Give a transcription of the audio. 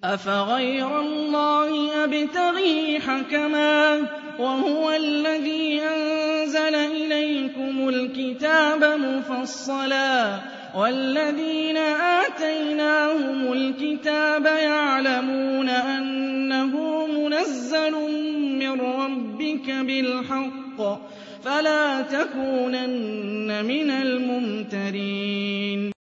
أَفَغَيْرَ اللَّهِ أَبْتَغِي حَكَمًا وَهُوَ الَّذِي أَنزَلَ إِلَيْكُمُ الْكِتَابَ مُفَصَّلًا ۚ وَالَّذِينَ آتَيْنَاهُمُ الْكِتَابَ يَعْلَمُونَ أَنَّهُ مُنَزَّلٌ مِّن رَّبِّكَ بِالْحَقِّ ۖ فَلَا تَكُونَنَّ مِنَ الْمُمْتَرِينَ